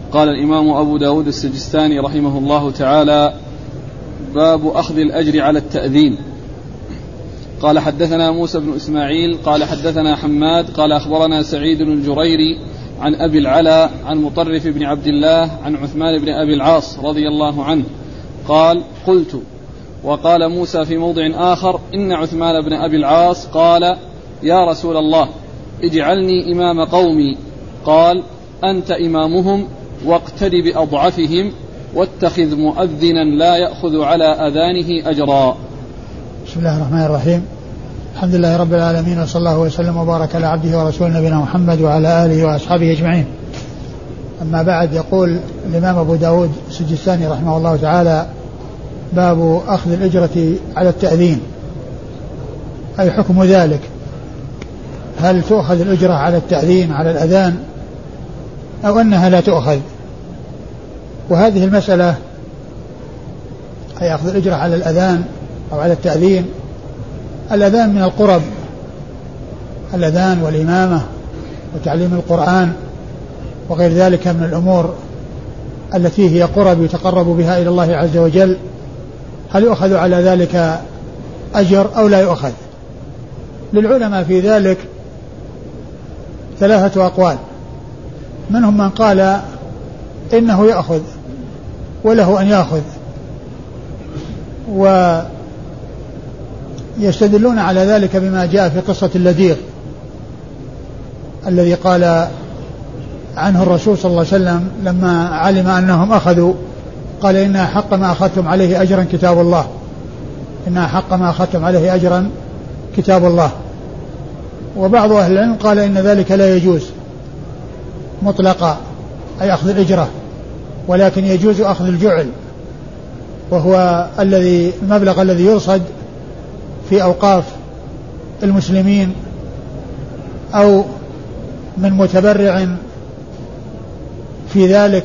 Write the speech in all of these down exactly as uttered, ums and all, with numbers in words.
قال الإمام أبو داود السجستاني رحمه الله تعالى: باب أخذ الأجر على التأذين. قال حدثنا موسى بن إسماعيل قال حدثنا حماد قال أخبرنا سعيد الجريري عن أبي العلا عن مطرف بن عبد الله عن عثمان بن أبي العاص رضي الله عنه قال: قلت. وقال موسى في موضع آخر: إن عثمان بن أبي العاص قال: يا رسول الله اجعلني إمام قومي. قال: أنت إمامهم واقتد بأضعفهم واتخذ مؤذنا لا يأخذ على أذانه أجرا. بسم الله الرحمن الرحيم. الحمد لله رب العالمين، وصلى الله وسلم وبارك على عبده ورسوله نبينا محمد وعلى آله وأصحابه أجمعين. أما بعد، يقول الإمام أبو داود السجستاني رحمه الله تعالى: باب أخذ الأجرة على التأذين، أي حكم ذلك، هل تؤخذ الأجرة على التأذين على الأذان أو أنها لا تؤخذ؟ وهذه المسألة، أي أخذ الأجرة على الأذان أو على التأذين، الأذان من القرب، الأذان والإمامة وتعليم القرآن وغير ذلك من الأمور التي هي قرب يتقرب بها إلى الله عز وجل، هل يؤخذ على ذلك أجر أو لا يؤخذ؟ للعلماء في ذلك ثلاثة أقوال، منهم من قال إنه يأخذ وله أن يأخذ، ويستدلون على ذلك بما جاء في قصة اللذيذ الذي قال عنه الرسول صلى الله عليه وسلم لما علم أنهم أخذوا، قال: إن حق ما أخذتم عليه أجرا كتاب الله، إن حق ما أخذتم عليه أجرا كتاب الله. وبعض أهل العلم قال إن ذلك لا يجوز مطلقا، أي أخذ الأجرة، ولكن يجوز أخذ الجعل، وهو الذي المبلغ الذي يرصد في أوقاف المسلمين أو من متبرع في ذلك،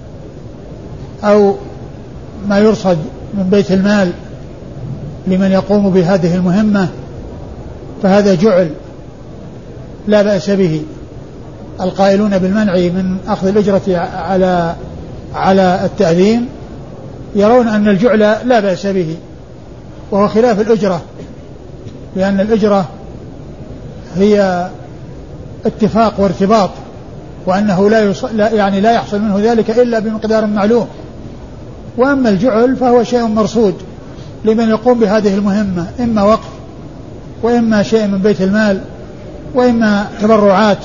أو ما يرصد من بيت المال لمن يقوم بهذه المهمة، فهذا جعل لا بأس به. القائلون بالمنع من أخذ الأجرة على على التأذين يرون أن الجعل لا بأس به، وهو خلاف الأجرة، لأن الأجرة هي اتفاق وارتباط، وأنه لا يصل يعني لا يحصل منه ذلك إلا بمقدار معلوم. وأما الجعل فهو شيء مرصود لمن يقوم بهذه المهمة، إما وقف، وإما شيء من بيت المال، وإما تبرعات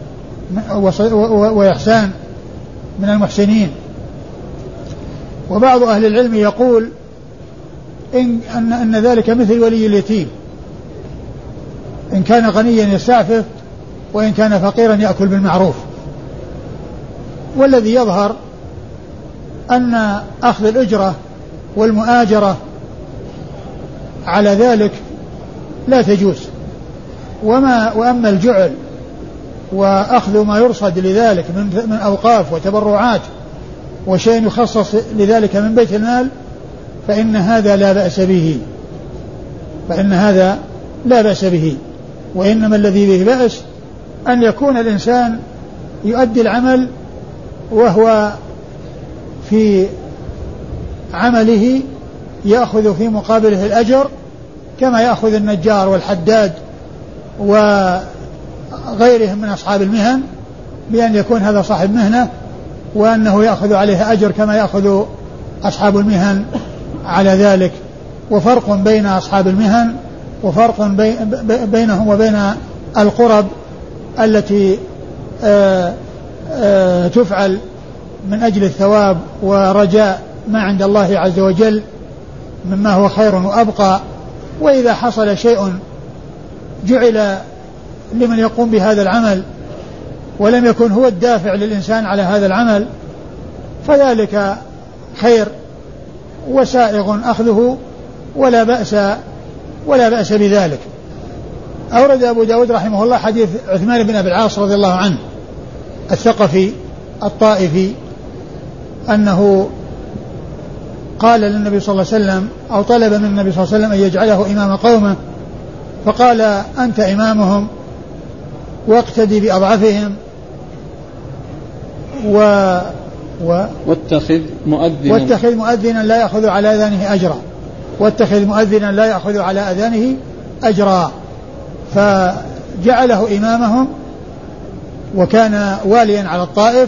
وإحسان من المحسنين. وبعض أهل العلم يقول إن, أن, أن ذلك مثل ولي اليتيم، إن كان غنيا يستعفف، وإن كان فقيرا يأكل بالمعروف. والذي يظهر أن أخذ الأجرة والمؤاجرة على ذلك لا تجوز. وما وأما الجعل وأخذ ما يرصد لذلك من, من أوقاف وتبرعات وشيء يخصص لذلك من بيت المال، فإن هذا لا بأس به، فإن هذا لا بأس به. وإنما الذي به بأس أن يكون الإنسان يؤدي العمل وهو في عمله يأخذ في مقابله الأجر كما يأخذ النجار والحداد وغيرهم من أصحاب المهن، بأن يكون هذا صاحب مهنة وأنه يأخذ عليه أجر كما يأخذ أصحاب المهن على ذلك. وفرق بين أصحاب المهن وفرق بينهم وبين القرب التي آآ آآ تفعل من أجل الثواب ورجاء ما عند الله عز وجل مما هو خير وأبقى. وإذا حصل شيء جعل لمن يقوم بهذا العمل ولم يكن هو الدافع للإنسان على هذا العمل، فذلك خير وسائغ أخذه ولا بأس ولا بأس بذلك. أورد أبو داود رحمه الله حديث عثمان بن أبي العاص رضي الله عنه الثقفي الطائفي أنه قال للنبي صلى الله عليه وسلم أو طلب من النبي صلى الله عليه وسلم أن يجعله إمام قومه، فقال: أنت إمامهم واقتدي بأضعفهم و واتخذ مؤذنا واتخذ مؤذنا لا يأخذ على أذانه أجرا واتخذ مؤذنا لا يأخذ على أذانه أجرا فجعله إمامهم وكان واليا على الطائف.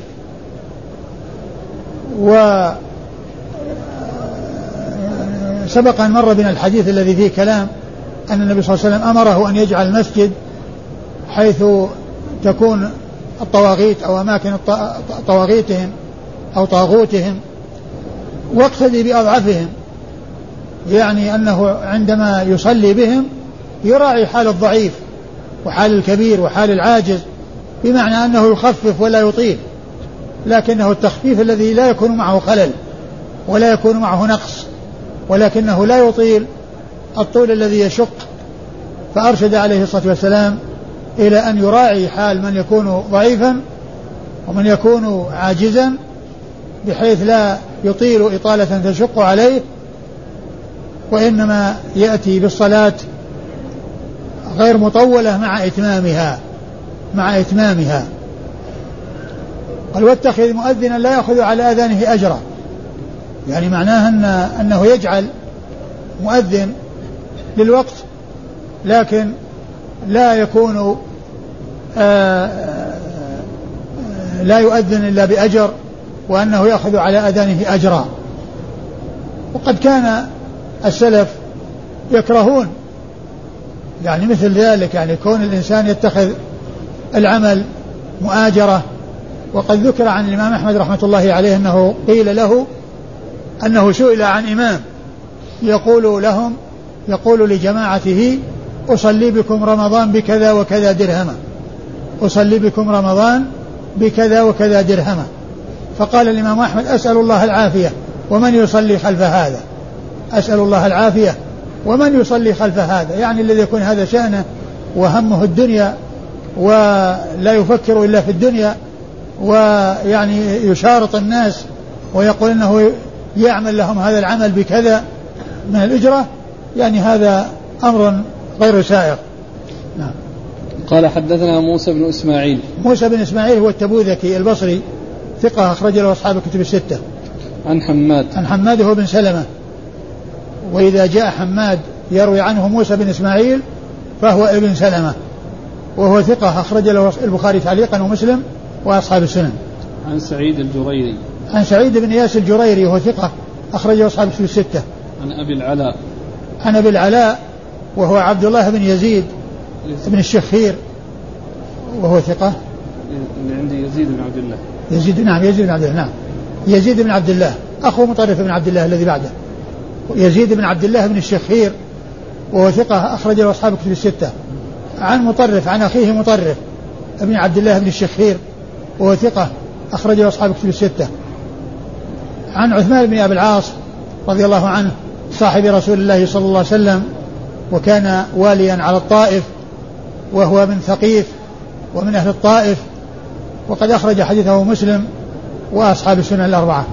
وسبق أن مر بنا الحديث الذي فيه كلام أن النبي صلى الله عليه وسلم أمره أن يجعل المسجد حيث تكون الطواغيت أو أماكن طواغيتهم أو طاغوتهم واقتدي بأضعفهم، يعني أنه عندما يصلي بهم يراعي حال الضعيف وحال الكبير وحال العاجز، بمعنى أنه يخفف ولا يطيل، لكنه التخفيف الذي لا يكون معه خلل ولا يكون معه نقص، ولكنه لا يطيل الطول الذي يشق. فأرشد عليه الصلاة والسلام إلى أن يراعي حال من يكون ضعيفا ومن يكون عاجزا بحيث لا يطيل إطالة تشق عليه، وإنما يأتي بالصلاة غير مطولة مع إتمامها مع إتمامها قال واتخذ مؤذنا لا يأخذ على أذانه أجرا، يعني معناه أن أنه يجعل مؤذن للوقت لكن لا يكون آآ لا يؤذن إلا بأجر، وأنه يأخذ على أذانه أجرا. وقد كان السلف يكرهون يعني مثل ذلك، يعني كون الإنسان يتخذ العمل مؤاجرة. وقد ذكر عن الإمام أحمد رحمة الله عليه أنه قيل له أنه سئل عن إمام يقول لهم يقول لجماعته أصلي بكم رمضان بكذا وكذا درهما أصلي بكم رمضان بكذا وكذا درهما فقال الإمام أحمد أسأل الله العافية ومن يصلي خلف هذا أسأل الله العافية ومن يصلي خلف هذا، يعني الذي يكون هذا شأنه وهمه الدنيا ولا يفكر إلا في الدنيا، ويعني يشارط الناس ويقول أنه يعمل لهم هذا العمل بكذا من الأجرة، يعني هذا أمر غير سائغ. نعم. قال حدثنا موسى بن إسماعيل. موسى بن إسماعيل هو التبوذكي البصري ثقة أخرج له أصحاب الكتب الستة. عن حماد. عن حماد هو بن سلمة، وإذا جاء حماد يروي عنه موسى بن إسماعيل فهو ابن سلمة، وهو ثقة أخرج له البخاري تعليقا ومسلم وأصحاب السنن. عن سعيد الجريري. عن سعيد بن إياس الجريري وهو ثقة أخرجه أصحاب الكتب الستة. عن أبي العلاء. عن أبي العلاء وهو عبد الله بن يزيد بن الشخير وهو ثقة. اللي عندي يزيد بن عبد الله. يزيد نعم يزيد بن عبد الله نعم يزيد بن عبد الله أخو مطرف بن عبد الله الذي بعده. يزيد بن عبد الله بن الشخير وهو ثقة أخرج له أصحاب الكتب الستة. عن مطرف عن أخيه مطرف ابن عبد الله بن الشخير وهو ثقة أخرج له أصحاب الكتب الستة. عن عثمان بن أبي العاص رضي الله عنه صاحب رسول الله صلى الله عليه وسلم، وكان واليا على الطائف وهو من ثقيف ومن أهل الطائف، وقد أخرج حديثه مسلم وأصحاب السنن الأربعة.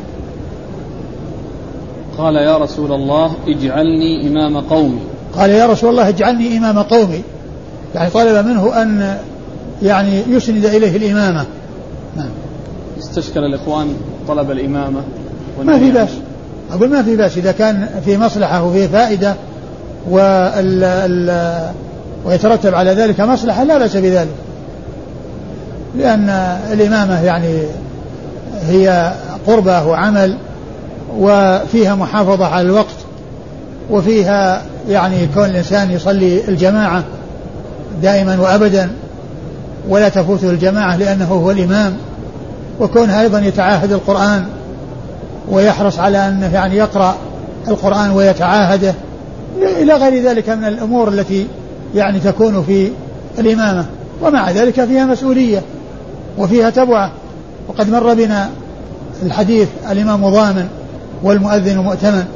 قال يا رسول الله اجعلني إمام قومي. قال يا رسول الله اجعلني إمام قومي، يعني طلب منه أن يعني يسند إليه الإمامة. نعم. استشكل الإخوان طلب الإمامة ما في بأس، أقول ما في بأس إذا كان في مصلحة وفي فائدة وال ال ويترتب على ذلك مصلحة لا بأس بذلك، لأن الإمامة يعني هي قربة وعمل وفيها محافظة على الوقت، وفيها يعني كون الإنسان يصلي الجماعة دائما وأبدا ولا تفوته الجماعة لأنه هو الإمام، وكونها أيضا يتعاهد القرآن ويحرص على أنه يعني يقرأ القرآن ويتعاهده إلى غير ذلك من الأمور التي يعني تكون في الإمامة. ومع ذلك فيها مسؤولية وفيها تبعة، وقد مر بنا الحديث الإمام ضامن والمؤذن مؤتمن،